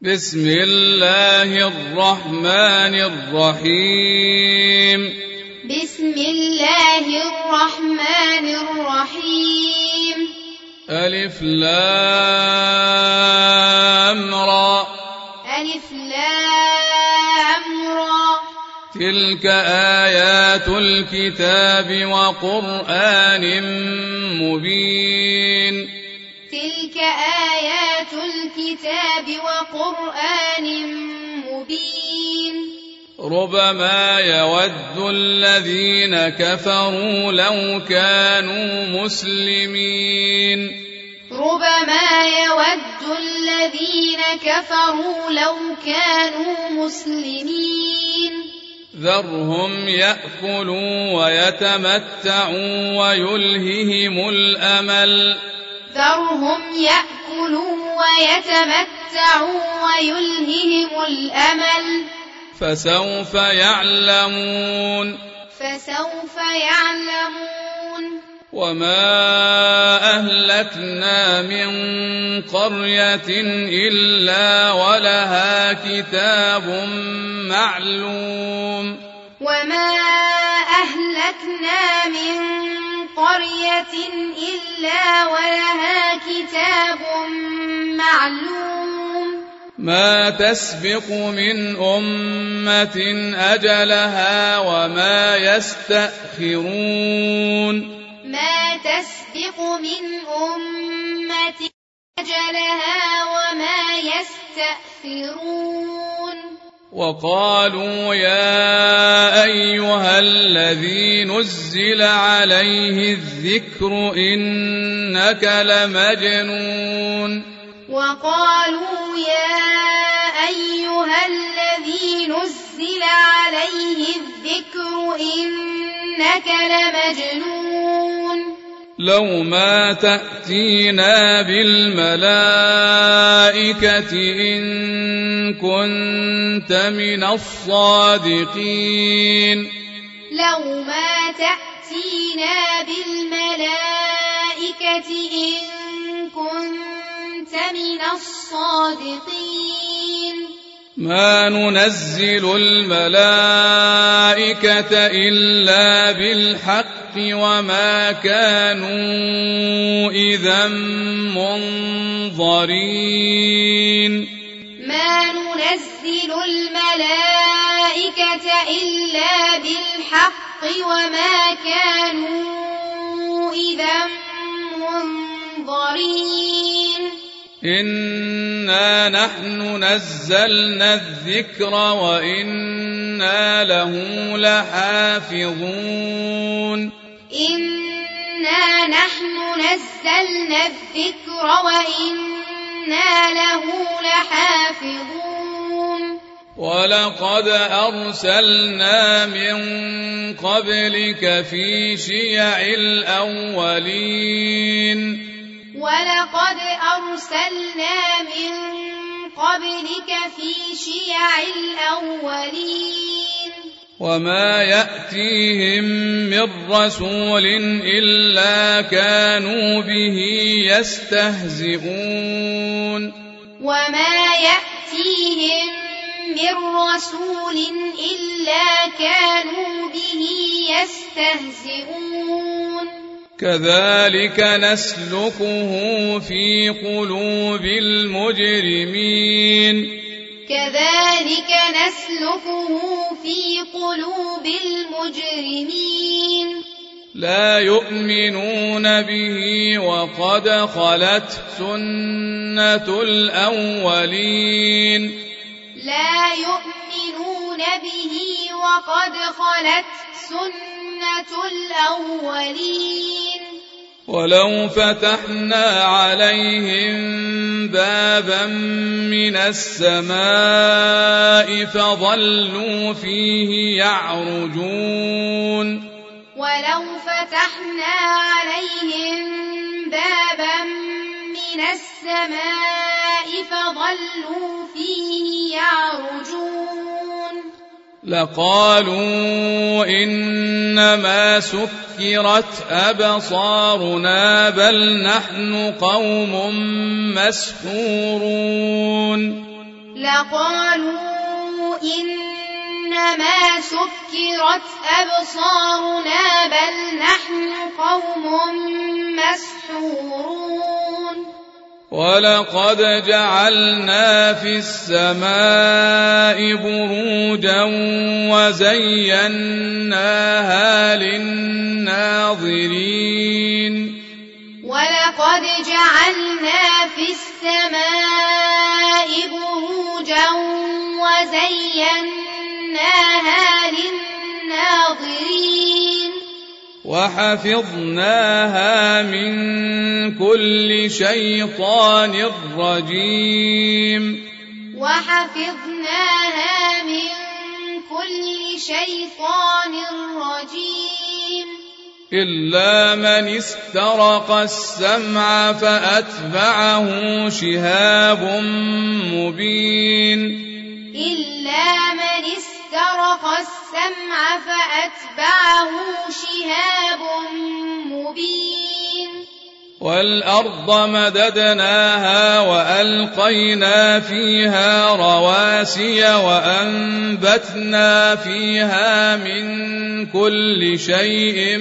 بسم الله الرحمن الرحيم بسم الله الرحمن الرحيم ألف لام را ألف لام را تلك آيات الكتاب وقرآن مبين تلك آيات الكتاب وقرآن مبين ربما يود الذين كفروا لو كانوا مسلمين ربما يود الذين كفروا لو كانوا مسلمين ذرهم يأكلوا ويتمتعوا ويلههم الأمل ذرهم يأكلوا ويتمتعوا ويلههم الأمل فسوف يعلمون وما أهلكنا من قرية إلا ولها كتاب معلوم وما أهلكنا من قرية إلا ولها كتاب معلوم ما تسبق من أمة أجلها وما يستأخرون ما تسبق من أمة أجلها وما يستأخرون وقالوا يا أيها الذي نزل عليه الذكر إنك لمجنون وقالوا يا أيها الذي نزل عليه الذكر إنك لمجنون لو ما تأتينا بالملائكة إن كنت من الصادقين لو ما تأتينا بالملائكة إن كنت من الصادقين ما ننزل الملائكة إلا بالحق وما كانوا إذا منظرين ما ننزل الملائكة إلا بالحق وما كانوا إذا منظرين إنا نحن نزلنا الذكر وإنا له لحافظون إنا نحن نزلنا الذكر وإنا له لحافظون ولقد أرسلنا من قبلك في شيع الأولين ولقد أرسلنا من قبلك في شيع الأولين وما يأتيهم من رسول إلا كانوا به يستهزئون وما يأتيهم من رسول إلا كانوا به يستهزئون كذلك نسلكه في قلوب المجرمين كذلك نسلكه في قلوب المجرمين لا يؤمنون به وقد خلت سنة الأولين لا يؤمنون به وقد خلت سنة الأولين ولو فتحنا عليهم بابا من السماء فظلوا فيه يعرجون ولو فتحنا عليهم بابا من السماء فظلوا فيه يعرجون لقالوا إنما سكرت أبصارنا بل نحن قوم مسحورون لقالوا إنما سكرت أبصارنا بل نحن قوم مسحورون ولقد جعلنا في السماء بروجا وزيناها للناظرين ولقد جعلنا في السماء بروجا وزيناها للناظرين وحفظناها من كل شيطان رجيم وحفظناها من كل شيطان رجيم إلا من استرق السمع فأتبعه شهاب مبين إلا من استرق السمع فأتبعه شهاب مبين والأرض مددناها وألقينا فيها رواسي وأنبتنا فيها من كل شيء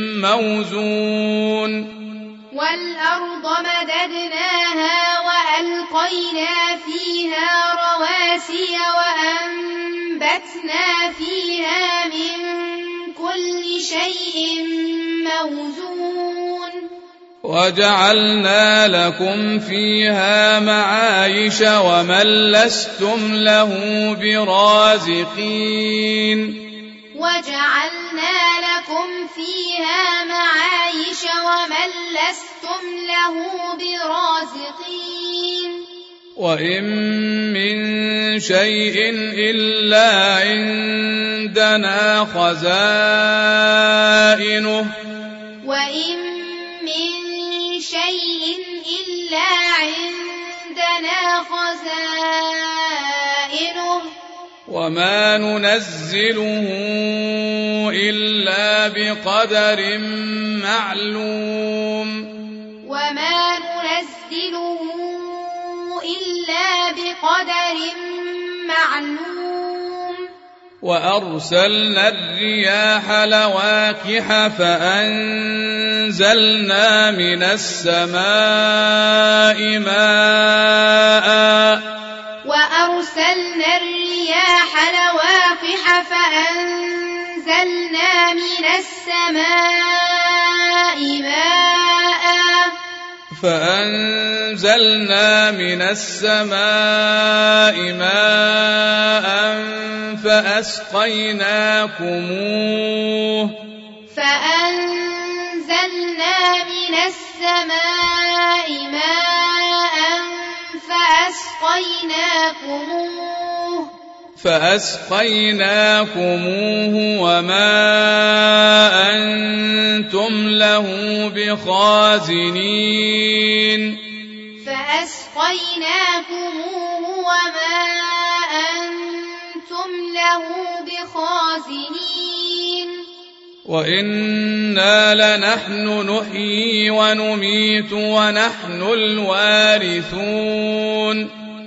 موزون والأرض مددناها وألقينا فيها رواسي وأنبتنا فيها من كل شيء موزون وجعلنا لكم فيها معايش ومن لستم له برازقين وجعلنا لكم فيها معايش ومن لستم له برازقين وإن من شيء إلا عندنا خزائنه وإن من شيء إلا عندنا خزائنه وما ننزله إلا بقدر معلوم وما ننزله إلا بقدر معلوم وأرسلنا الرياح لواقح فأنزلنا من السماء ماء وأرسلنا الرياح لواقح فأنزلنا من السماء ماء فأسقيناكموه وما أنتم له بخازنين وإنا لنحن نحيي ونميت ونحن الوارثون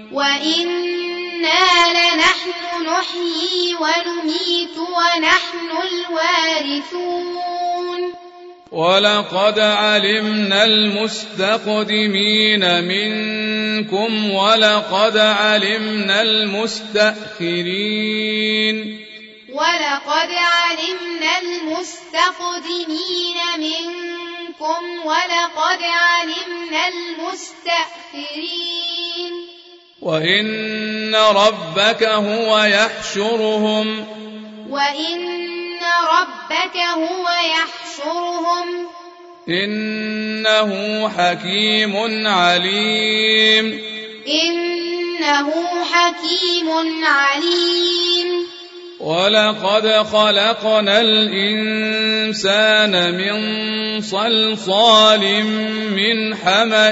وإنا لنحن نحيي ونميت ونحن الوارثون ولقد علمنا المستقدمين منكم ولقد علمنا المستأخرين ولقد علمنا المستقدمين منكم ولقد علمنا المستأخرين وإن ربك هو يحشرهم إنه حكيم عليم ولقد خلقنا الإنسان من صلصال من حمأ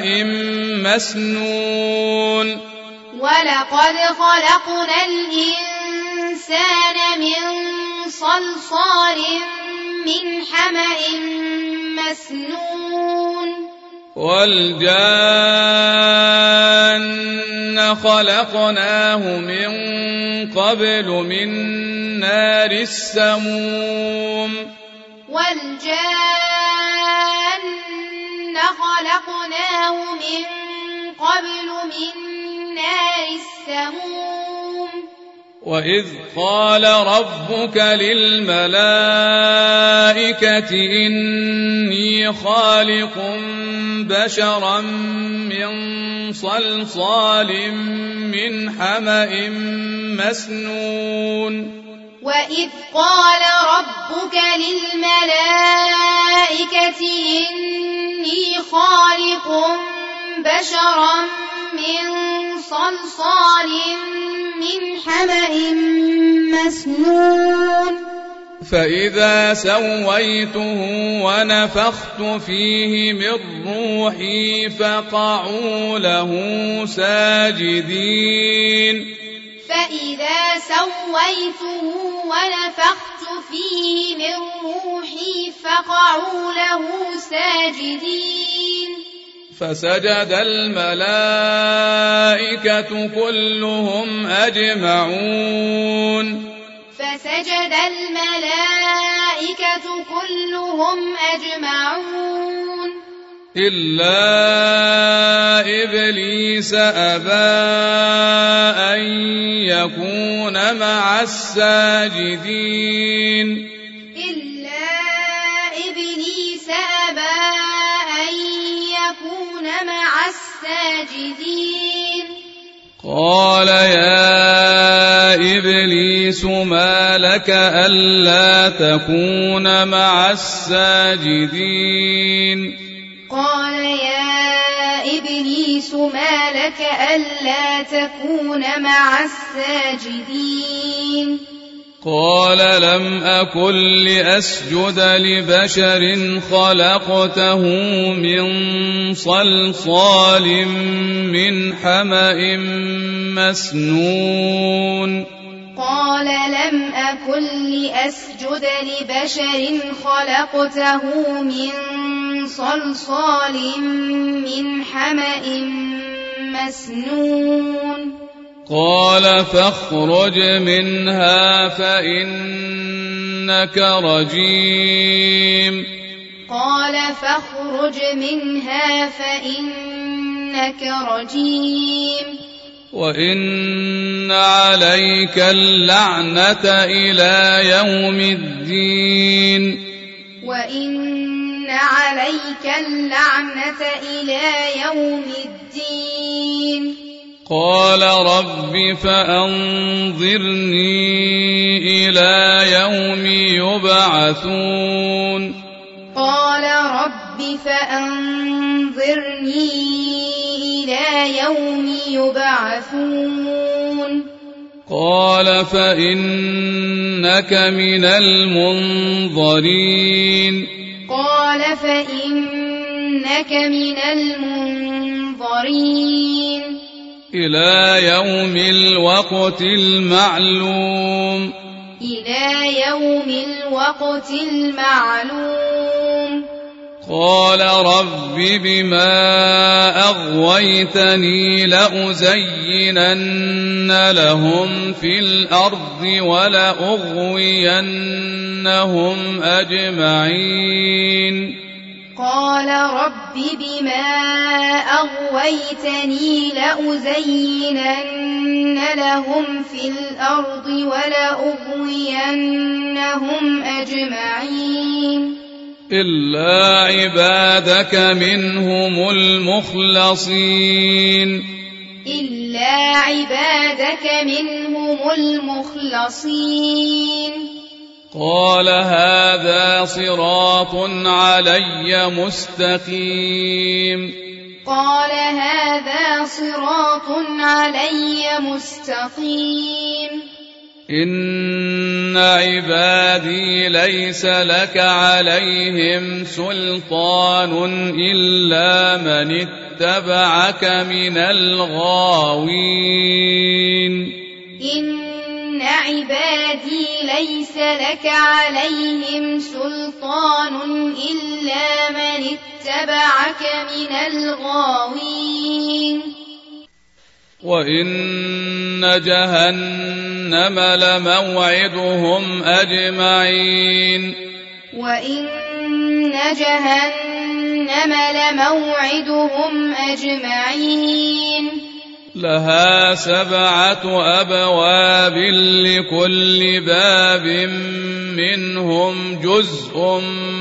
مسنون ولقد خلقنا الإنسان من صلصال من حمأ مسنون والجان والجن خلقناه من قبل من نار السموم والجن خلقناه من قبل من نار السموم وإذ قال ربك للملائكة إني خالق بشرا من صلصال من حمأ مسنون وإذ قال ربك للملائكة إني خالق بشرا من صلصال من حمأ مسنون فإذا سويته ونفخت فيه من روحي فقعوا له ساجدين فإذا سويته ونفخت فيه من روحي فقعوا له ساجدين فسجد الملائكة كلهم أجمعون فسجد الملائكة كلهم أجمعون إلا إبليس أبى أن يكون مع الساجدين إلا إبليس أبى أن يكون مع الساجدين قال يا إبليس ما لك ألا تكون مع الساجدين قال يا إبليس ما لك ألا تكون مع الساجدين قال لم أكن لأسجد لبشر خلقته من صلصال من حمأ مسنون قال لم أكن لأسجد لبشر خلقته من صلصال من حمأ مسنون قال فاخرج منها فإنك رجيم قال فاخرج منها فإنك رجيم وإن عليك اللعنة إلى يوم الدين وإن عليك اللعنة إلى يوم الدين قال رب فأنظرني إلى يوم يبعثون قال رب فأنظرني إلى يوم يبعثون قال فإنك من المنظرين قال فإنك من المنظرين إلى يوم الوقت المعلوم إلى يوم الوقت المعلوم قال رب بما أغويتني لأزينن لهم في الأرض ولأغوينهم أجمعين قال رب بما أغويتني لأزينن لهم في الأرض ولأغوينهم أجمعين إلا عبادك منهم المخلصين إلا عبادك منهم المخلصين قال هذا صراط علي مستقيم قال هذا صراط علي مستقيم إن عبادي ليس لك عليهم سلطان إلا من اتبعك من الغاوين إن عبادي ليس لك عليهم سلطان إلا من اتبعك من الغاوين وإن جهنم لموعدهم أجمعين وإن جهنم لموعدهم أجمعين لها 7 أبواب لكل باب منهم جزء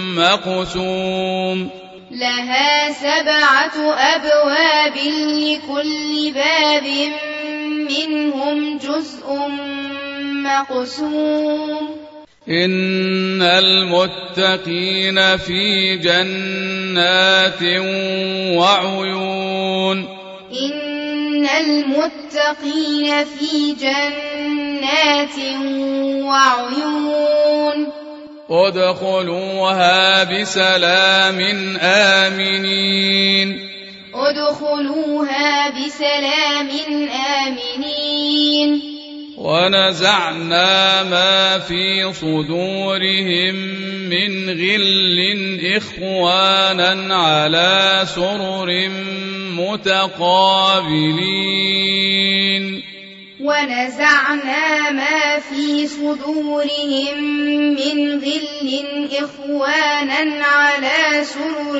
مقسوم لها 7 أبواب لكل باب منهم جزء مقسوم إن المتقين في جنات وعيون إن المتقين في جنات وعيون ادخلوها بسلام آمنين ادخلوها بسلام آمنين ونزعنا ما في صدورهم من غل إخوانا على سرر متقابلين ونزعنا ما في صدورهم من غل إخوانا على سرر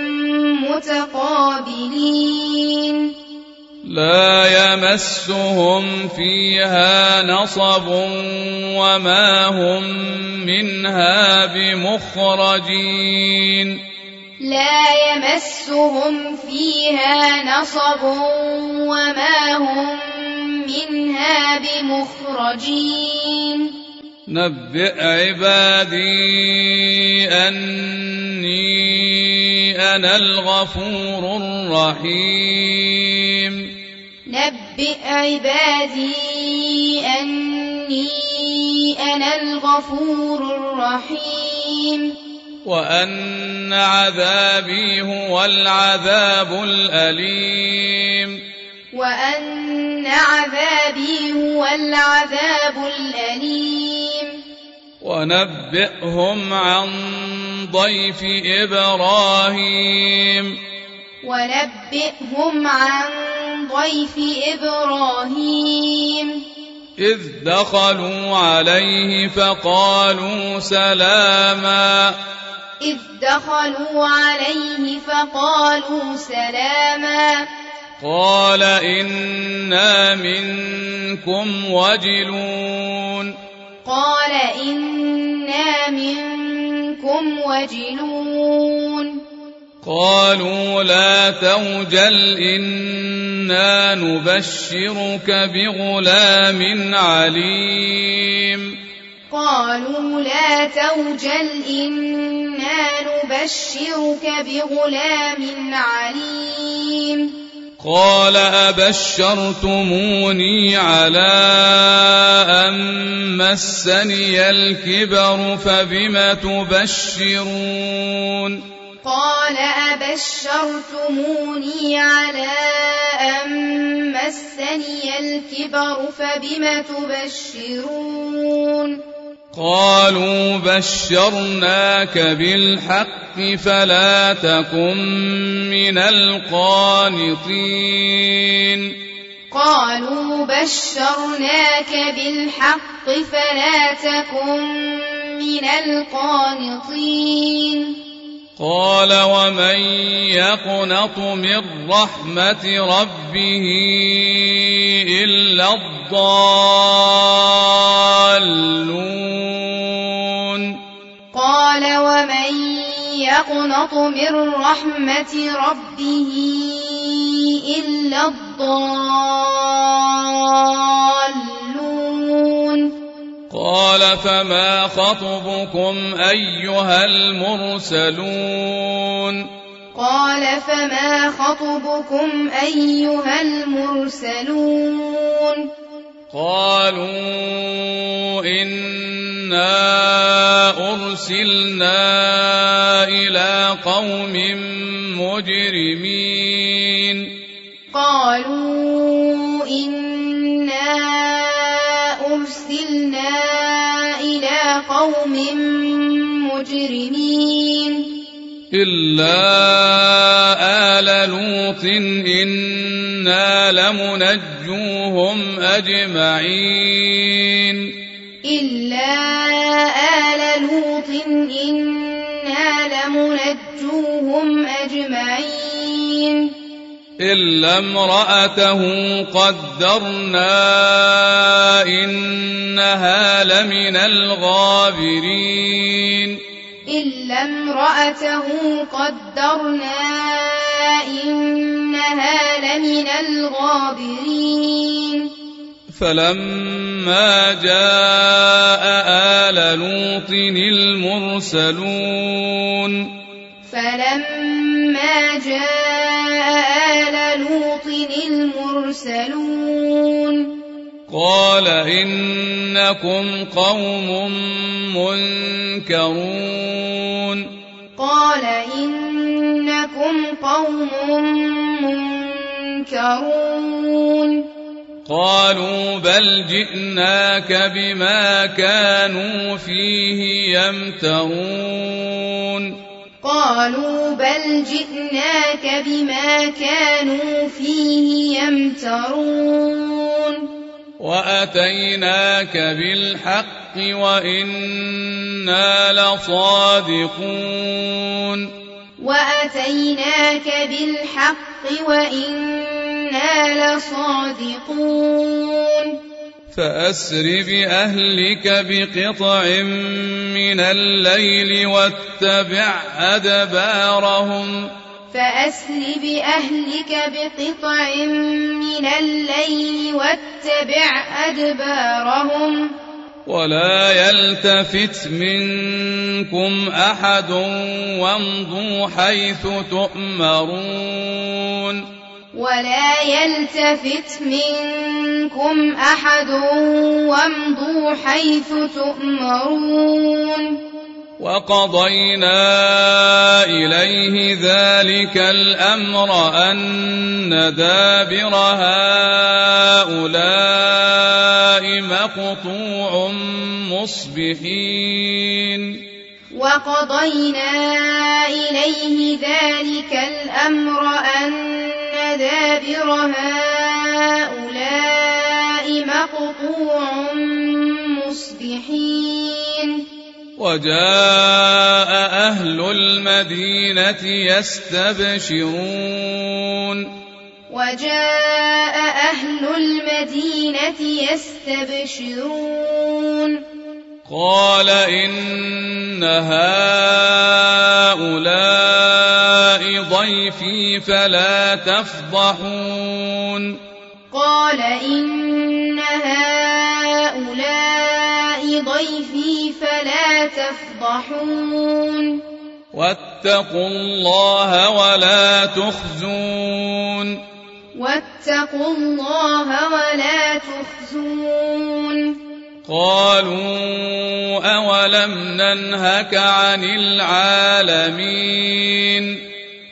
متقابلين لا يمسهم فيها نصب وما هم منها بمخرجين لا يمسهم فيها نصب وما هم منها بمخرجين نبئ عبادي أني أنا الغفور الرحيم نبئ عبادي أني أنا الغفور الرحيم وأن عذابي هو العذاب الأليم وأن عذابي هو العذاب الأليم ونبئهم عن ضيف إبراهيم ونبئهم عن ضيف إبراهيم إذ دخلوا عليه فقالوا سلاما إذ دخلوا عليه فقالوا سلاما قال إنا منكم وجلون قال إنا منكم وجلون قالوا لا توجل إنا نبشرك بغلام عليم قالوا لا توجل إنا نبشرك بغلام عليم قال أبشرتموني على أن مسني الكبر فبم تبشرون قال أبشرتموني على أن مسني الكبر فبم تبشرون قالوا بشرناك بالحق فلا تكن من القانطين قالوا بشرناك بالحق فلا تكن من القانطين قال ومن يقنط من رحمة ربه إلا الضالون قال ومن يقنط من رحمة ربه إلا الضالون قال فما خطبكم أيها المرسلون قال فما خطبكم أيها المرسلون قالوا إنا أرسلنا إلى قوم مجرمين قالوا إنا أرسلنا إلى قوم مجرمين إلا آل لوط إنا لمنجوهم أجمعين إلا آل لوط إنا لمنجوهم أجمعين إلا امرأته قدرنا إنها لمن الغابرين إلا امرأته قدرنا إنها لمن الغابرين فلما جاء آل لوط المرسلون فلما جاء آل لوط المرسلون قال إنكم قوم منكرون قال إنكم قوم منكرون قالوا بل جئناك بما كانوا فيه يمترون قالوا بل جئناك بما كانوا فيه يمترون وأتيناك بالحق وإنا لصادقون وأتيناك بالحق وإنا لصادقون فأسر بأهلك بقطع من الليل واتبع أدبارهم فأسر بأهلك بقطع من الليل واتبع أدبارهم ولا يلتفت منكم أحد وامضوا حيث تؤمرون ولا يلتفت منكم أحد وامضوا حيث تؤمرون وقضينا إليه ذلك الأمر أن دابر هؤلاء مقطوع مصبحين وقضينا إليه ذلك الأمر أن دابر هؤلاء مقطوع مصبحين وجاء أهل المدينة يستبشرون وجاء أهل المدينة يستبشرون قال إن هؤلاء ضيفي فلا تفضحون قال إن هؤلاء ضيفي فلا تفضحون واتقوا الله ولا تخزون واتقوا الله ولا تخزون قالوا أولم ننهك عن العالمين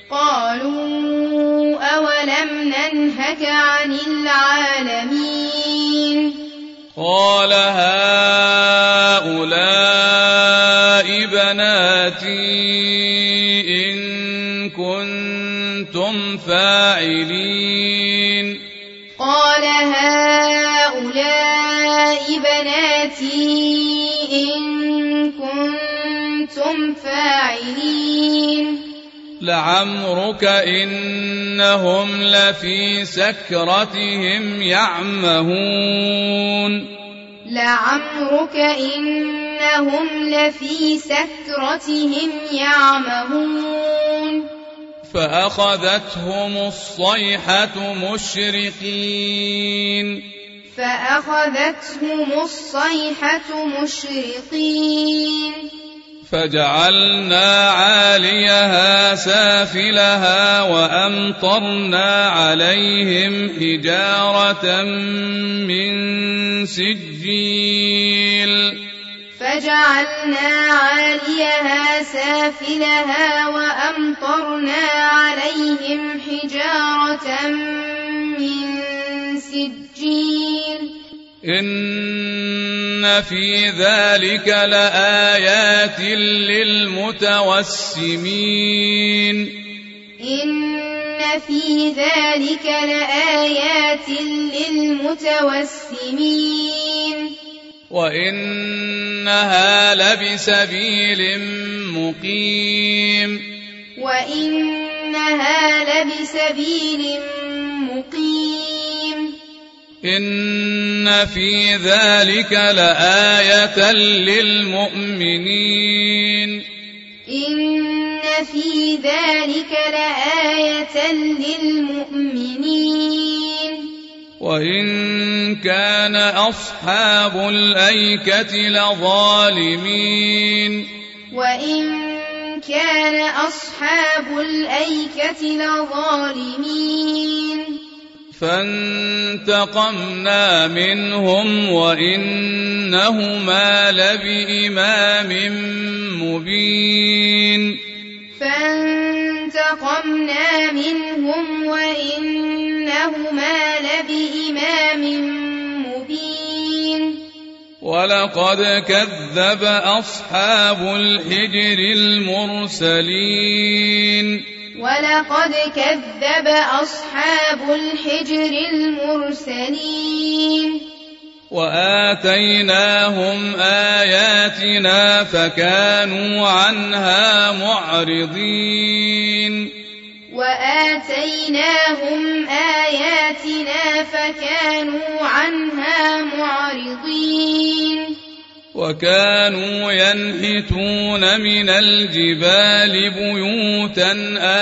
قالوا أولم ننهك عن العالمين قال هؤلاء بناتي إن كنتم فاعلين قال هؤلاء بناتي إن كنتم فاعلين لعمرك إنهم لفي سكرتهم يعمهون لعمرك إنهم لفي سكرتهم يعمهون فأخذتهم الصيحة مشرقين فأخذتهم الصيحة مشرقين فجعلنا عاليها سافلها وأمطرنا عليهم حجارة من سجيل فجعلنا عاليها سافلها وأمطرنا عليهم حجارة من سجيل إن في ذلك لآيات للمتوسمين إن في ذلك لآيات للمتوسمين وإنها لبسبيل مقيم إن في ذلك لآية للمؤمنين وإن كان أصحاب الأيكة لظالمين فانتقمنا منهم وإنهما لبإمام مبين ولقد كذب أصحاب الحجر المرسلين وآتيناهم آياتنا فكانوا عنها معرضين وكانوا ينحتون من الجبال بيوتا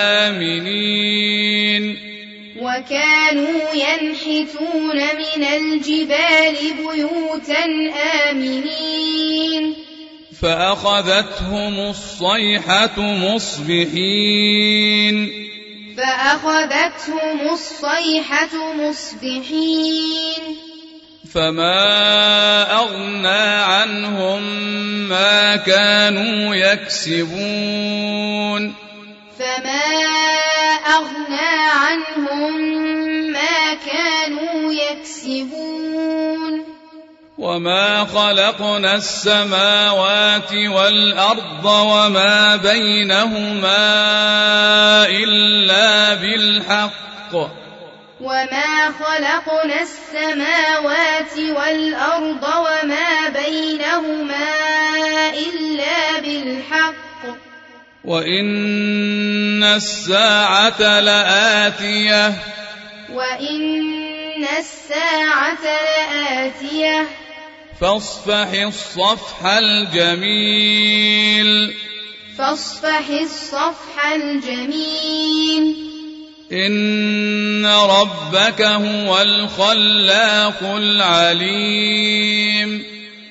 آمنين فأخذتهم الصيحة مصبحين فما أغنى عنهم ما كانوا يكسبون وما خلقنا السماوات والأرض وما بينهما إلا بالحق وإن الساعة لآتية فاصفح الصفح الجميل إن ربك هو الخلاق العليم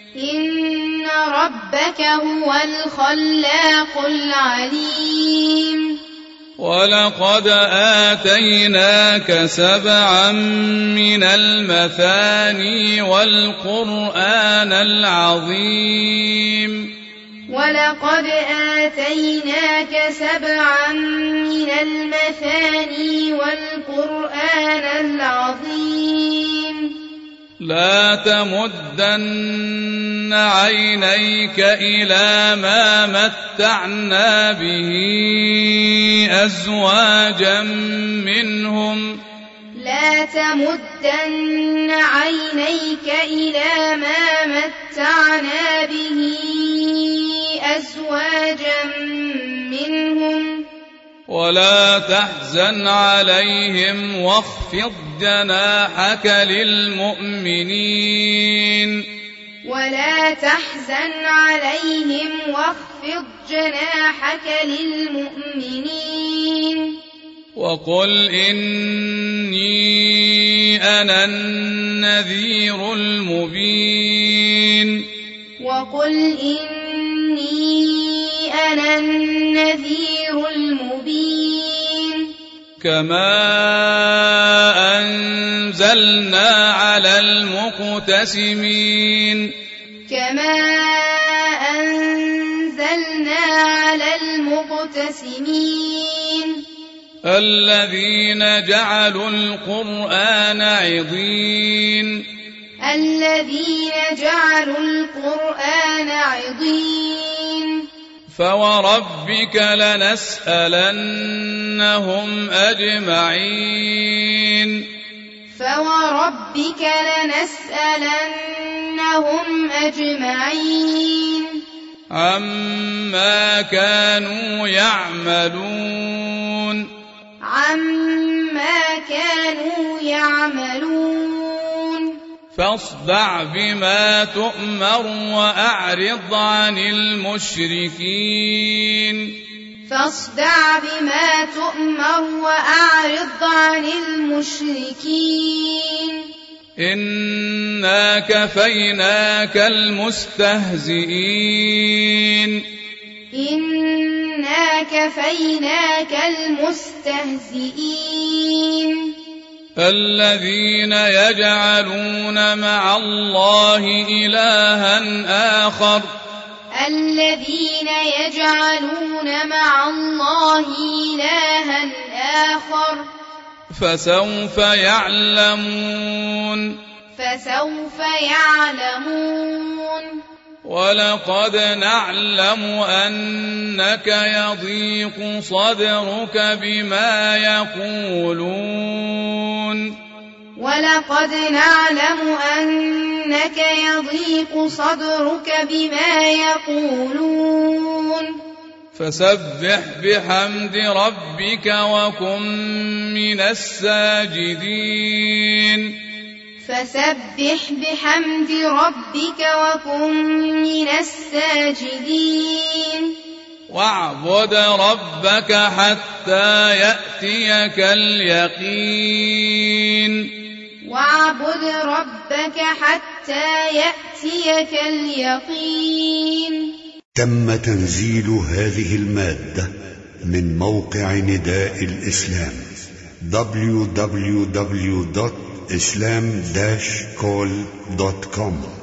ولقد آتيناك 7 من المثاني والقرآن العظيم لا تمدن عينيك إلى ما متعنا به أزواجا منهم ولا تحزن عليهم واخفض جناحك للمؤمنين وقل إني أنا النذير المبين كما أنزلنا على المقتسمين الذين جعلوا القرآن عضين فوربك لنسألنهم أجمعين فوربك لنسألنهم أجمعين عما كانوا يعملون فاصدع بما تؤمر وأعرض عن المشركين إنا كفيناك المستهزئين الذين يجعلون مع الله إلها آخر فسوف يعلمون ولقد نعلم أنك يضيق صدرك بما يقولون فسبح بحمد ربك وكن من الساجدين واعبد ربك حتى يأتيك اليقين تم تنزيل هذه المادة من موقع نداء الإسلام www.islam-call.com